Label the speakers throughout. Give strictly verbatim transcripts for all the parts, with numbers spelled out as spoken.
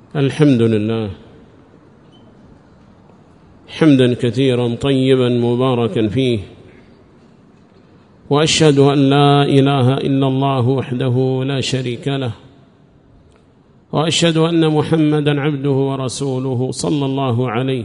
Speaker 1: الحمد لله حمدا كثيرا طيبا مباركا فيه، وأشهد أن لا إله إلا الله وحده لا شريك له، وأشهد أن محمدا عبده ورسوله صلى الله عليه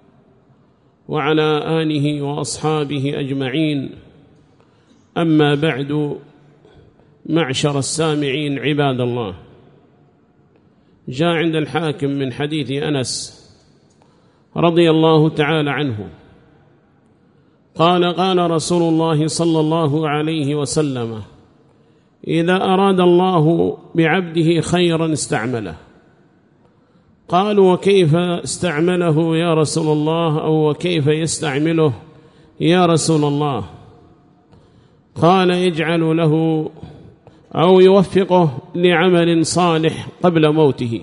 Speaker 1: وعلى آله وأصحابه أجمعين. أما بعد، معشر السامعين عباد الله، جاء عند الحاكم من حديث أنس رضي الله تعالى عنه قال قال رسول الله صلى الله عليه وسلم: إذا أراد الله بعبده خيرا استعمله. قالوا: وكيف استعمله يا رسول الله؟ أو وكيف يستعمله يا رسول الله؟ قال: يجعل له أو يوفقه لعمل صالح قبل موته.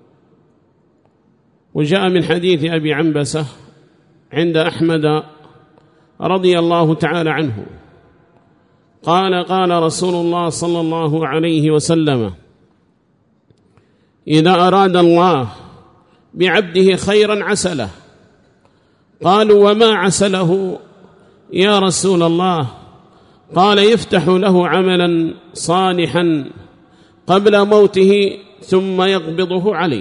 Speaker 1: وجاء من حديث أبي عنبسة عند أحمد رضي الله تعالى عنه قال قال رسول الله صلى الله عليه وسلم: إذا أراد الله بعبده خيرا عسله. قالوا: وما عسله يا رسول الله؟ قال: يفتح له عملا صالحا قبل موته ثم يقبضه عليه.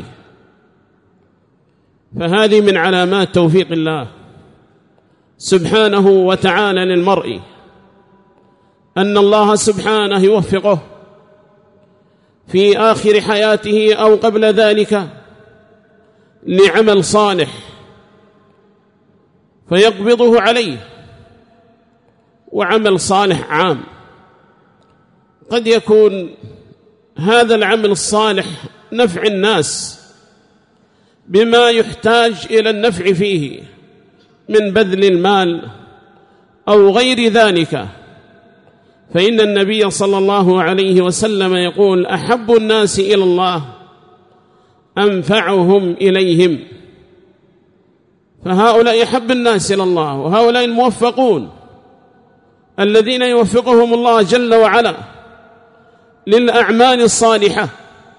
Speaker 1: فهذه من علامات توفيق الله سبحانه وتعالى للمرء، أن الله سبحانه يوفقه في آخر حياته أو قبل ذلك لعمل صالح فيقبضه عليه. وعمل صالح عام، قد يكون هذا العمل الصالح نفع الناس بما يحتاج إلى النفع فيه من بذل المال أو غير ذلك. فإن النبي صلى الله عليه وسلم يقول: أحب الناس إلى الله أنفعهم إليهم. فهؤلاء يحب الناس إلى الله، وهؤلاء الموفقون الذين يوفقهم الله جل وعلا للأعمال الصالحة.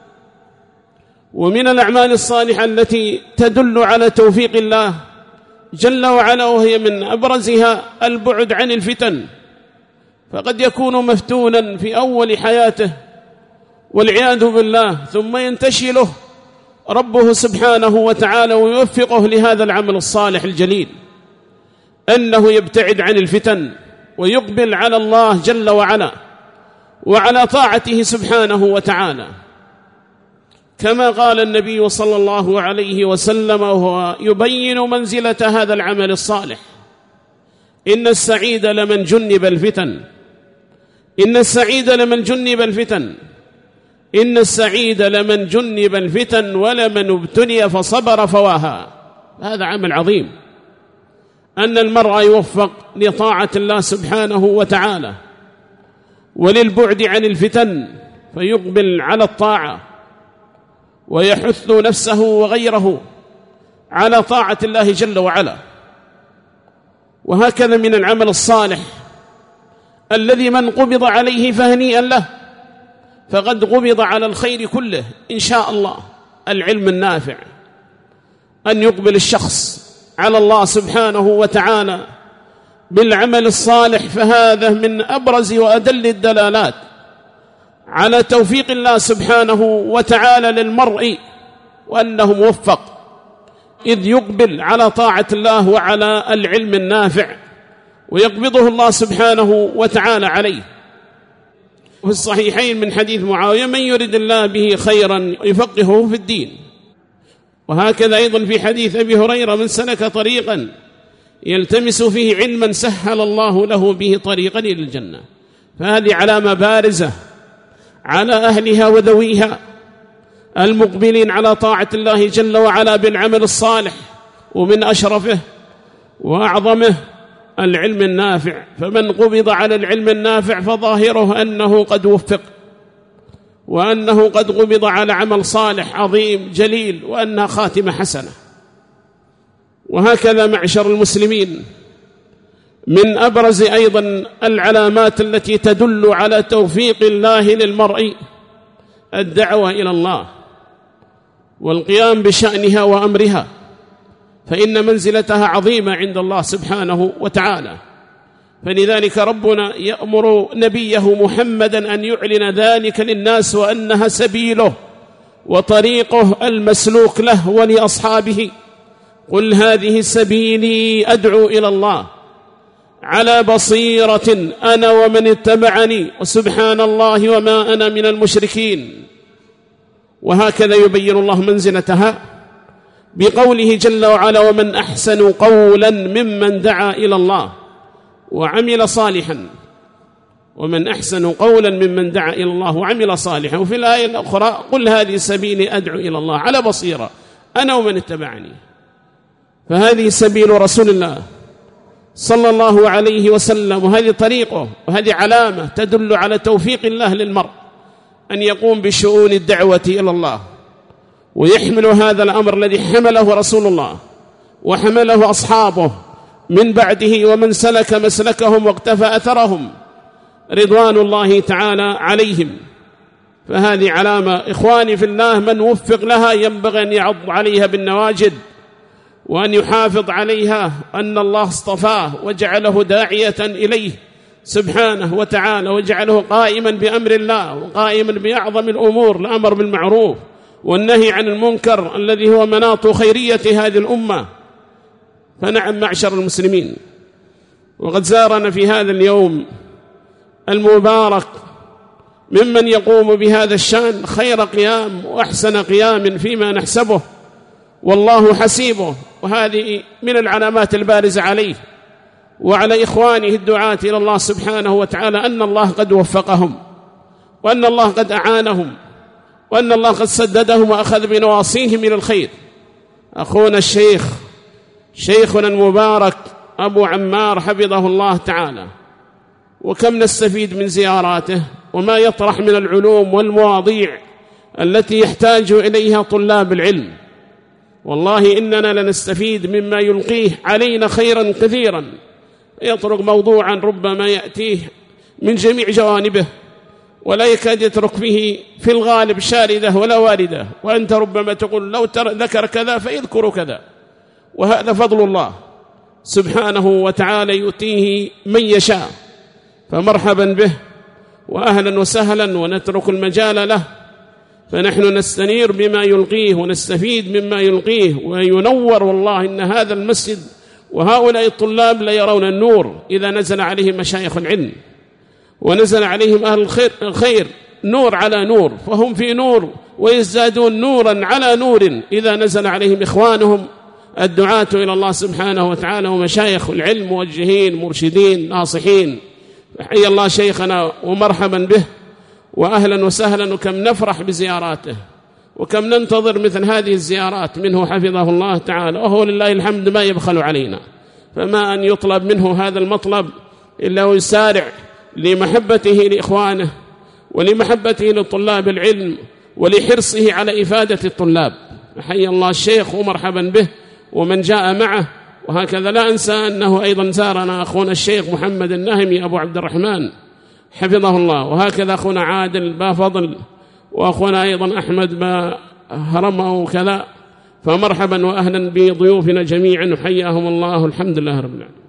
Speaker 1: ومن الأعمال الصالحة التي تدل على توفيق الله جل وعلا، وهي من أبرزها البعد عن الفتن. فقد يكون مفتونا في أول حياته والعياذ بالله، ثم ينتشي له ربه سبحانه وتعالى ويوفقه لهذا العمل الصالح الجليل، أنه يبتعد عن الفتن ويقبل على الله جل وعلا وعلى طاعته سبحانه وتعالى. كما قال النبي صلى الله عليه وسلم وهو يبين منزلة هذا العمل الصالح: إن السعيد لمن جنب الفتن إن السعيد لمن جنب الفتن إن السعيد لمن جنب الفتن ولمن ابتلي فصبر فواها. هذا عمل عظيم، أن المرء يوفق لطاعة الله سبحانه وتعالى وللبعد عن الفتن، فيقبل على الطاعة ويحث نفسه وغيره على طاعة الله جل وعلا. وهكذا من العمل الصالح الذي من قبض عليه فهنيئا له، فقد قبض على الخير كله إن شاء الله. العلم النافع، أن يقبل الشخص على الله سبحانه وتعالى بالعمل الصالح، فهذا من أبرز وأدل الدلالات على توفيق الله سبحانه وتعالى للمرء، وأنه موفق إذ يقبل على طاعة الله وعلى العلم النافع ويقبضه الله سبحانه وتعالى عليه. في الصحيحين من حديث معاوية: من يرد الله به خيرا يفقهه في الدين. وهكذا أيضا في حديث أبي هريرة: من سلك طريقا يلتمس فيه علما سهل الله له به طريقا إلى الجنة. فهذه علامة بارزة على أهلها وذويها المقبلين على طاعة الله جل وعلا بالعمل الصالح، ومن أشرفه وأعظمه العلم النافع. فمن قبض على العلم النافع فظاهره أنه قد وفق، وأنه قد قبض على عمل صالح عظيم جليل، وأنها خاتمة حسنة. وهكذا معشر المسلمين، من أبرز أيضا العلامات التي تدل على توفيق الله للمرء الدعوة إلى الله، والقيام بشأنها وأمرها، فإن منزلتها عظيمة عند الله سبحانه وتعالى. فلذلك ربنا يأمر نبيه محمدا أن يعلن ذلك للناس، وأنها سبيله وطريقه المسلوك له ولأصحابه. قل هذه سبيلي أدعو إلى الله على بصيرة أنا ومن اتبعني وسبحان الله وما أنا من المشركين. وهكذا يبين الله منزلتها بقوله جل وعلا: ومن أحسن قولا ممن دعا إلى الله وعمل صالحا. ومن أحسن قولا ممن دعا إلى الله وعمل صالحا. وفي الآية الأخرى: قل هذه سبيلي أدعو إلى الله على بصيرة أنا ومن اتبعني. فهذه سبيل رسول الله صلى الله عليه وسلم، وهذه طريقه، وهذه علامة تدل على توفيق الله للمرء أن يقوم بشؤون الدعوة إلى الله، ويحمل هذا الأمر الذي حمله رسول الله وحمله أصحابه من بعده، ومن سلك مسلكهم واقتفى أثرهم رضوان الله تعالى عليهم. فهذه علامة إخواني في الله، من وفق لها ينبغي أن يعض عليها بالنواجد وأن يحافظ عليها، أن الله اصطفاه وجعله داعية إليه سبحانه وتعالى، وجعله قائما بأمر الله وقائما بأعظم الأمور، الأمر بالمعروف والنهي عن المنكر الذي هو مناط خيرية هذه الأمة. فنعم معشر المسلمين، وقد زارنا في هذا اليوم المبارك ممن يقوم بهذا الشأن خير قيام وأحسن قيام فيما نحسبه، والله حسيبه. وهذه من العلامات البارزة عليه وعلى إخوانه الدعاة إلى الله سبحانه وتعالى، أن الله قد وفقهم، وأن الله قد أعانهم، وأن الله قد سددهم وأخذ بنواصيهم إلى الخير. أخونا الشيخ شيخنا المبارك أبو عمار حفظه الله تعالى، وكم نستفيد من زياراته وما يطرح من العلوم والمواضيع التي يحتاج إليها طلاب العلم. والله إننا لنستفيد مما يلقيه علينا خيرا كثيرا. يطرق موضوعا ربما يأتيه من جميع جوانبه، ولا يكاد يترك فيه في الغالب شاردة ولا واردة، وأنت ربما تقول لو ذكر كذا فيذكر كذا. وهذا فضل الله سبحانه وتعالى يؤتيه من يشاء، فمرحبا به وأهلا وسهلا، ونترك المجال له. فنحن نستنير بما يلقيه ونستفيد مما يلقيه وينور. والله إن هذا المسجد وهؤلاء الطلاب لا يرون النور إذا نزل عليهم مشايخ العلم ونزل عليهم أهل الخير, الخير نور على نور، فهم في نور ويزدادون نورا على نور إذا نزل عليهم إخوانهم الدعاة إلى الله سبحانه وتعالى ومشايخ العلم موجهين مرشدين ناصحين. حي الله شيخنا ومرحبا به وأهلا وسهلا، وكم نفرح بزياراته وكم ننتظر مثل هذه الزيارات منه حفظه الله تعالى، وهو لله الحمد ما يبخل علينا. فما أن يطلب منه هذا المطلب إلا ويسارع لمحبته لإخوانه ولمحبته لطلاب العلم ولحرصه على إفادة الطلاب. حي الله الشيخ ومرحبا به ومن جاء معه. وهكذا لا أنسى أنه أيضا زارنا أخونا الشيخ محمد النهمي أبو عبد الرحمن حفظه الله، وهكذا أخونا عادل با فضل، وأخونا أيضا أحمد با هرمه وكذا. فمرحبا وأهلا بضيوفنا جميعا وحياهم الله. الحمد لله رب العالمين.